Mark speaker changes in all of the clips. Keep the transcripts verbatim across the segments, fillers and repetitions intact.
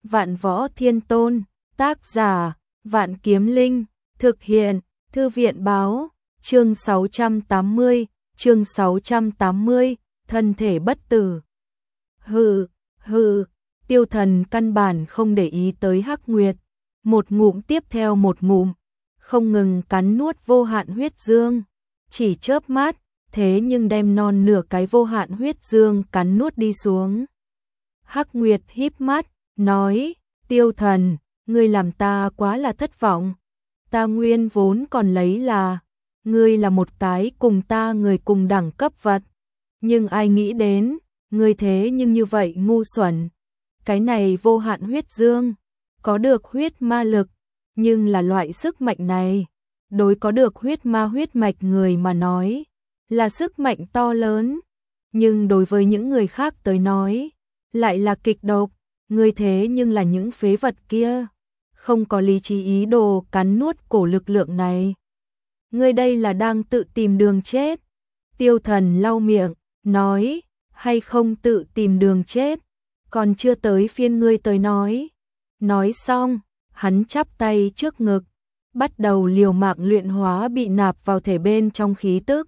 Speaker 1: Vạn Võ Thiên Tôn, tác giả, Vạn Kiếm Linh, thực hiện, Thư viện báo, chương sáu trăm tám mươi, chương sáu trăm tám mươi, thân thể bất tử. Hừ, hừ, Tiêu Thần căn bản không để ý tới Hắc Nguyệt, một ngụm tiếp theo một ngụm, không ngừng cắn nuốt vô hạn huyết dương, chỉ chớp mắt, thế nhưng đem non nửa cái vô hạn huyết dương cắn nuốt đi xuống. Hắc Nguyệt híp mắt, nói, Tiêu Thần, ngươi làm ta quá là thất vọng. Ta nguyên vốn còn lấy là, ngươi là một cái cùng ta người cùng đẳng cấp vật. Nhưng ai nghĩ đến, ngươi thế nhưng như vậy ngu xuẩn. Cái này vô hạn huyết dương, có được huyết ma lực, nhưng là loại sức mạnh này, đối có được huyết ma huyết mạch người mà nói, là sức mạnh to lớn. Nhưng đối với những người khác tới nói, lại là kịch độc. Ngươi thế nhưng là những phế vật kia, không có lý trí ý đồ cắn nuốt cổ lực lượng này. Ngươi đây là đang tự tìm đường chết. Tiêu Thần lau miệng, nói, hay không tự tìm đường chết, còn chưa tới phiên ngươi tới nói. Nói xong, hắn chắp tay trước ngực, bắt đầu liều mạng luyện hóa bị nạp vào thể bên trong khí tức.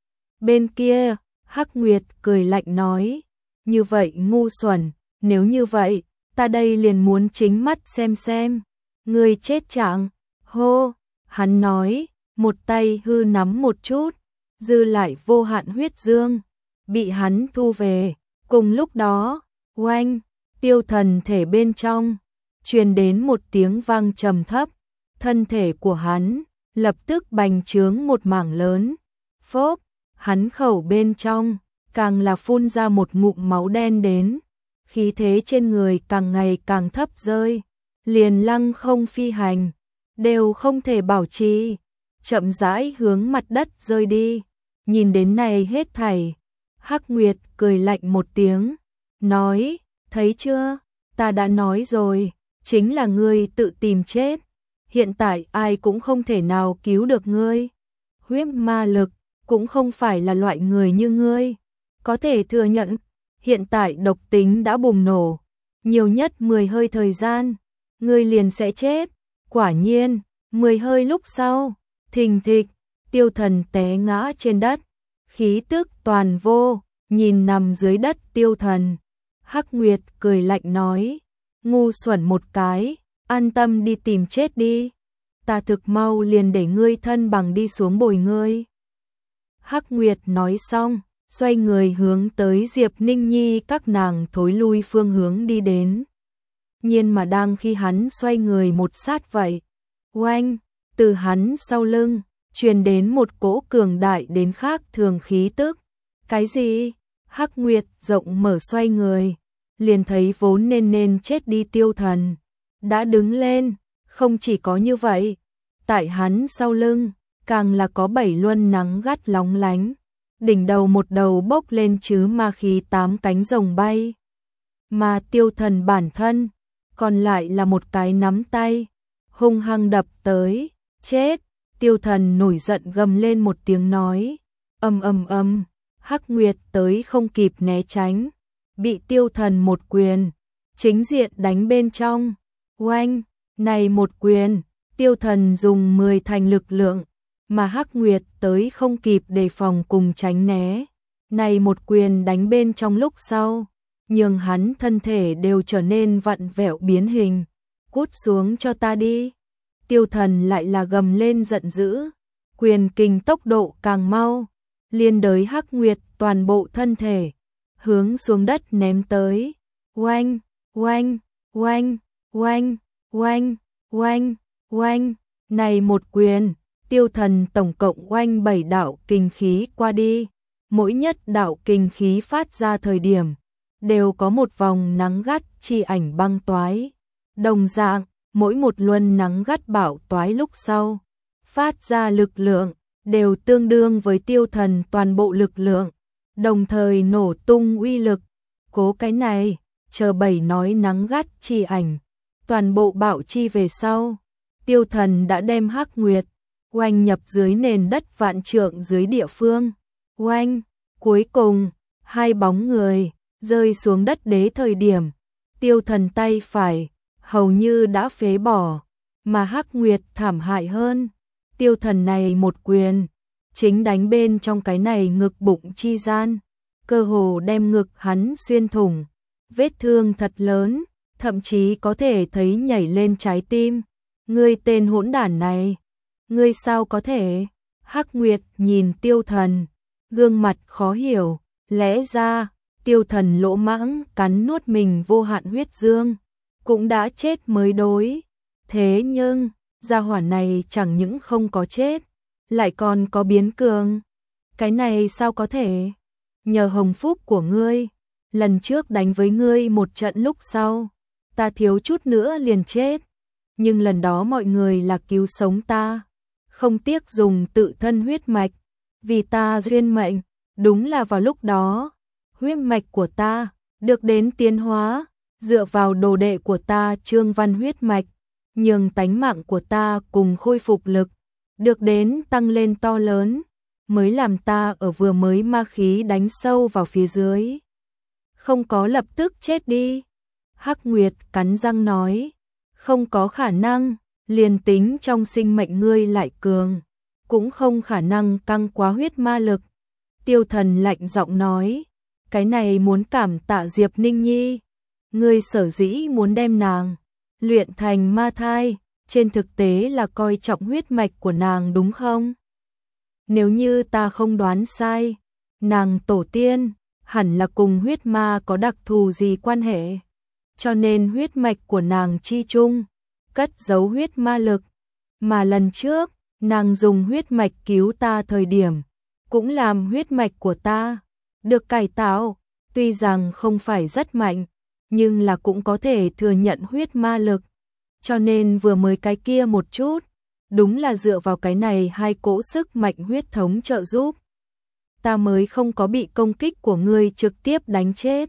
Speaker 1: Bên kia, Hắc Nguyệt cười lạnh nói, như vậy ngu xuẩn, nếu như vậy, ta đây liền muốn chính mắt xem xem, ngươi chết chẳng. Hô, hắn nói, một tay hư nắm một chút, dư lại vô hạn huyết dương, bị hắn thu về. Cùng lúc đó, oanh, Tiêu Thần thể bên trong, truyền đến một tiếng vang trầm thấp, thân thể của hắn lập tức bành trướng một mảng lớn. Phốp, hắn khẩu bên trong, càng là phun ra một ngụm máu đen đến. Khí thế trên người càng ngày càng thấp rơi, liền lăng không phi hành, đều không thể bảo trì, chậm rãi hướng mặt đất rơi đi. Nhìn đến này hết thảy, Hắc Nguyệt cười lạnh một tiếng, nói, thấy chưa, ta đã nói rồi, chính là ngươi tự tìm chết, hiện tại ai cũng không thể nào cứu được ngươi. Huyết ma lực cũng không phải là loại người như ngươi có thể thừa nhận. Hiện tại độc tính đã bùng nổ, nhiều nhất mười hơi thời gian, ngươi liền sẽ chết. Quả nhiên, mười hơi lúc sau, thình thịch, Tiêu Thần té ngã trên đất, khí tức toàn vô, nhìn nằm dưới đất Tiêu Thần. Hắc Nguyệt cười lạnh nói, ngu xuẩn một cái, an tâm đi tìm chết đi, ta thực mau liền để ngươi thân bằng đi xuống bồi ngươi. Hắc Nguyệt nói xong, xoay người hướng tới Diệp Ninh Nhi các nàng thối lui phương hướng đi đến. Nhiên mà đang khi hắn xoay người một sát vậy, oanh, từ hắn sau lưng, truyền đến một cỗ cường đại đến khác thường khí tức. Cái gì? Hắc Nguyệt rộng mở xoay người, liền thấy vốn nên nên chết đi Tiêu Thần đã đứng lên. Không chỉ có như vậy, tại hắn sau lưng, càng là có bảy luân nắng gắt lóng lánh. Đỉnh đầu một đầu bốc lên chứ ma khí tám cánh rồng bay. Mà Tiêu Thần bản thân, còn lại là một cái nắm tay, hung hăng đập tới. Chết! Tiêu Thần nổi giận gầm lên một tiếng nói. Ầm ầm ầm, Hắc Nguyệt tới không kịp né tránh, bị Tiêu Thần một quyền chính diện đánh bên trong. Oanh! Này một quyền, Tiêu Thần dùng mười thành lực lượng, mà Hắc Nguyệt tới không kịp đề phòng cùng tránh né. Này một quyền đánh bên trong lúc sau, nhường hắn thân thể đều trở nên vặn vẹo biến hình. Cút xuống cho ta đi. Tiêu Thần lại là gầm lên giận dữ, quyền kình tốc độ càng mau, liên đới Hắc Nguyệt toàn bộ thân thể, hướng xuống đất ném tới. Oanh, oanh, oanh, oanh, oanh, oanh, oanh, này một quyền, Tiêu Thần tổng cộng oanh bảy đạo kình khí qua đi, mỗi nhất đạo kình khí phát ra thời điểm, đều có một vòng nắng gắt chi ảnh băng toái. Đồng dạng, mỗi một luân nắng gắt bạo toái lúc sau, phát ra lực lượng, đều tương đương với Tiêu Thần toàn bộ lực lượng, đồng thời nổ tung uy lực. Cố cái này, chờ bảy nói nắng gắt chi ảnh, toàn bộ bạo chi về sau, Tiêu Thần đã đem Hắc Nguyệt oanh nhập dưới nền đất vạn trượng dưới địa phương. Oanh, cuối cùng, hai bóng người rơi xuống đất đế thời điểm, Tiêu Thần tay phải hầu như đã phế bỏ, mà Hắc Nguyệt thảm hại hơn. Tiêu Thần này một quyền, chính đánh bên trong cái này ngực bụng chi gian, cơ hồ đem ngực hắn xuyên thủng, vết thương thật lớn, thậm chí có thể thấy nhảy lên trái tim. Ngươi tên hỗn đản này, ngươi sao có thể? Hắc Nguyệt nhìn Tiêu Thần, gương mặt khó hiểu, lẽ ra, Tiêu Thần lỗ mãng cắn nuốt mình vô hạn huyết dương, cũng đã chết mới đối. Thế nhưng, gia hỏa này chẳng những không có chết, lại còn có biến cường. Cái này sao có thể? Nhờ hồng phúc của ngươi, lần trước đánh với ngươi một trận lúc sau, ta thiếu chút nữa liền chết. Nhưng lần đó mọi người là cứu sống ta, không tiếc dùng tự thân huyết mạch, vì ta duyên mệnh, đúng là vào lúc đó, huyết mạch của ta được đến tiến hóa, dựa vào đồ đệ của ta Trương Văn huyết mạch, nhường tánh mạng của ta cùng khôi phục lực, được đến tăng lên to lớn, mới làm ta ở vừa mới ma khí đánh sâu vào phía dưới, không có lập tức chết đi. Hắc Nguyệt cắn răng nói, không có khả năng, liền tính trong sinh mệnh ngươi lại cường, cũng không khả năng căng quá huyết ma lực. Tiêu Thần lạnh giọng nói, cái này muốn cảm tạ Diệp Ninh Nhi, ngươi sở dĩ muốn đem nàng luyện thành ma thai, trên thực tế là coi trọng huyết mạch của nàng đúng không? Nếu như ta không đoán sai, nàng tổ tiên hẳn là cùng huyết ma có đặc thù gì quan hệ, cho nên huyết mạch của nàng chi chung cất giấu huyết ma lực, mà lần trước nàng dùng huyết mạch cứu ta thời điểm, cũng làm huyết mạch của ta được cải tạo, tuy rằng không phải rất mạnh, nhưng là cũng có thể thừa nhận huyết ma lực, cho nên vừa mới cái kia một chút, đúng là dựa vào cái này hai cỗ sức mạnh huyết thống trợ giúp, ta mới không có bị công kích của ngươi trực tiếp đánh chết.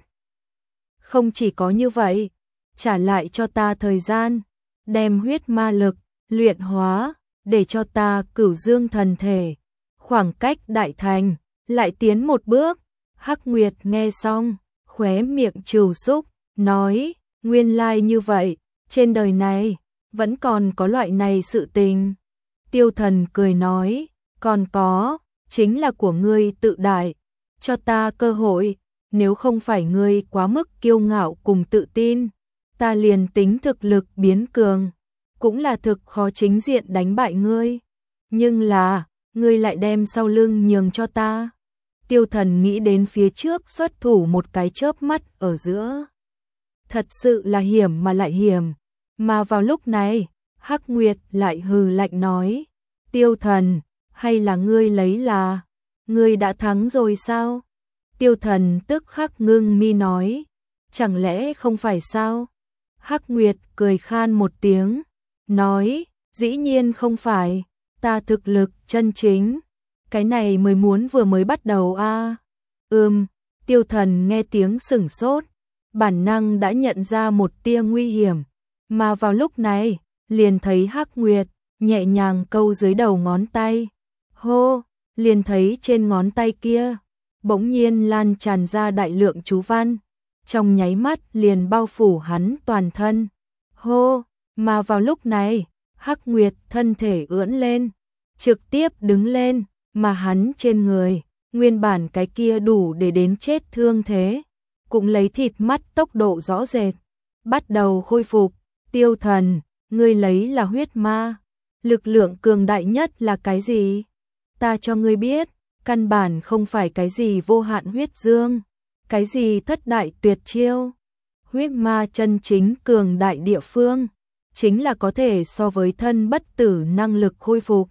Speaker 1: Không chỉ có như vậy, trả lại cho ta thời gian, đem huyết ma lực luyện hóa, để cho ta cửu dương thần thể, khoảng cách đại thành lại tiến một bước. Hắc Nguyệt nghe xong, khóe miệng trừu xúc, nói, nguyên lai như vậy, trên đời này vẫn còn có loại này sự tình. Tiêu Thần cười nói, còn có, chính là của ngươi tự đại, cho ta cơ hội, nếu không phải ngươi quá mức kiêu ngạo cùng tự tin, ta liền tính thực lực biến cường, cũng là thực khó chính diện đánh bại ngươi. Nhưng là, ngươi lại đem sau lưng nhường cho ta. Tiêu Thần nghĩ đến phía trước xuất thủ một cái chớp mắt ở giữa. Thật sự là hiểm mà lại hiểm. Mà vào lúc này, Hắc Nguyệt lại hừ lạnh nói, Tiêu Thần, hay là ngươi lấy là, ngươi đã thắng rồi sao? Tiêu Thần tức khắc ngưng mi nói, chẳng lẽ không phải sao? Hắc Nguyệt cười khan một tiếng, nói, dĩ nhiên không phải, ta thực lực chân chính, cái này mới muốn vừa mới bắt đầu a. À. Ừm, Tiêu Thần nghe tiếng sửng sốt, bản năng đã nhận ra một tia nguy hiểm, mà vào lúc này, liền thấy Hắc Nguyệt nhẹ nhàng câu dưới đầu ngón tay. Hô, liền thấy trên ngón tay kia, bỗng nhiên lan tràn ra đại lượng chú văn, trong nháy mắt liền bao phủ hắn toàn thân. Hô, mà vào lúc này, Hắc Nguyệt thân thể ưỡn lên, trực tiếp đứng lên, mà hắn trên người, nguyên bản cái kia đủ để đến chết thương thế, cũng lấy thịt mắt tốc độ rõ rệt, bắt đầu khôi phục. Tiêu Thần, ngươi lấy là huyết ma, lực lượng cường đại nhất là cái gì? Ta cho ngươi biết, căn bản không phải cái gì vô hạn huyết dương, cái gì thất đại tuyệt chiêu. Huyết ma chân chính cường đại địa phương, chính là có thể so với thân bất tử năng lực khôi phục.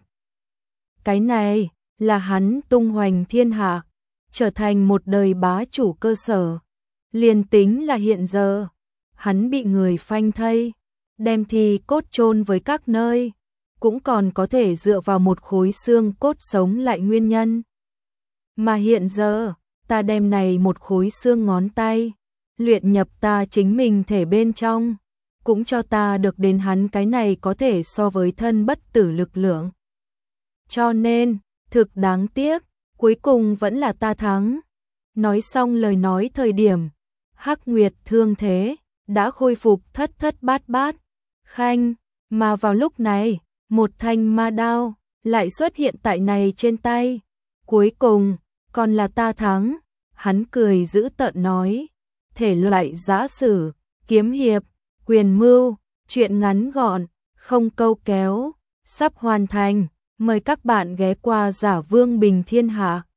Speaker 1: Cái này là hắn tung hoành thiên hạ, trở thành một đời bá chủ cơ sở. Liền tính là hiện giờ, hắn bị người phanh thây, đem thi cốt chôn với các nơi, cũng còn có thể dựa vào một khối xương cốt sống lại nguyên nhân. Mà hiện giờ, ta đem này một khối xương ngón tay, luyện nhập ta chính mình thể bên trong, cũng cho ta được đến hắn cái này có thể so với thân bất tử lực lượng. Cho nên, thực đáng tiếc, cuối cùng vẫn là ta thắng. Nói xong lời nói thời điểm, Hắc Nguyệt thương thế, đã khôi phục thất thất bát bát. Khanh, mà vào lúc này, một thanh ma đao lại xuất hiện tại này trên tay. Cuối cùng, còn là ta thắng. Hắn cười giễu tợn nói, thể loại giã sử, kiếm hiệp, quyền mưu, truyện ngắn gọn, không câu kéo, sắp hoàn thành. Mời các bạn ghé qua Giả Vương Bình Thiên Hạ.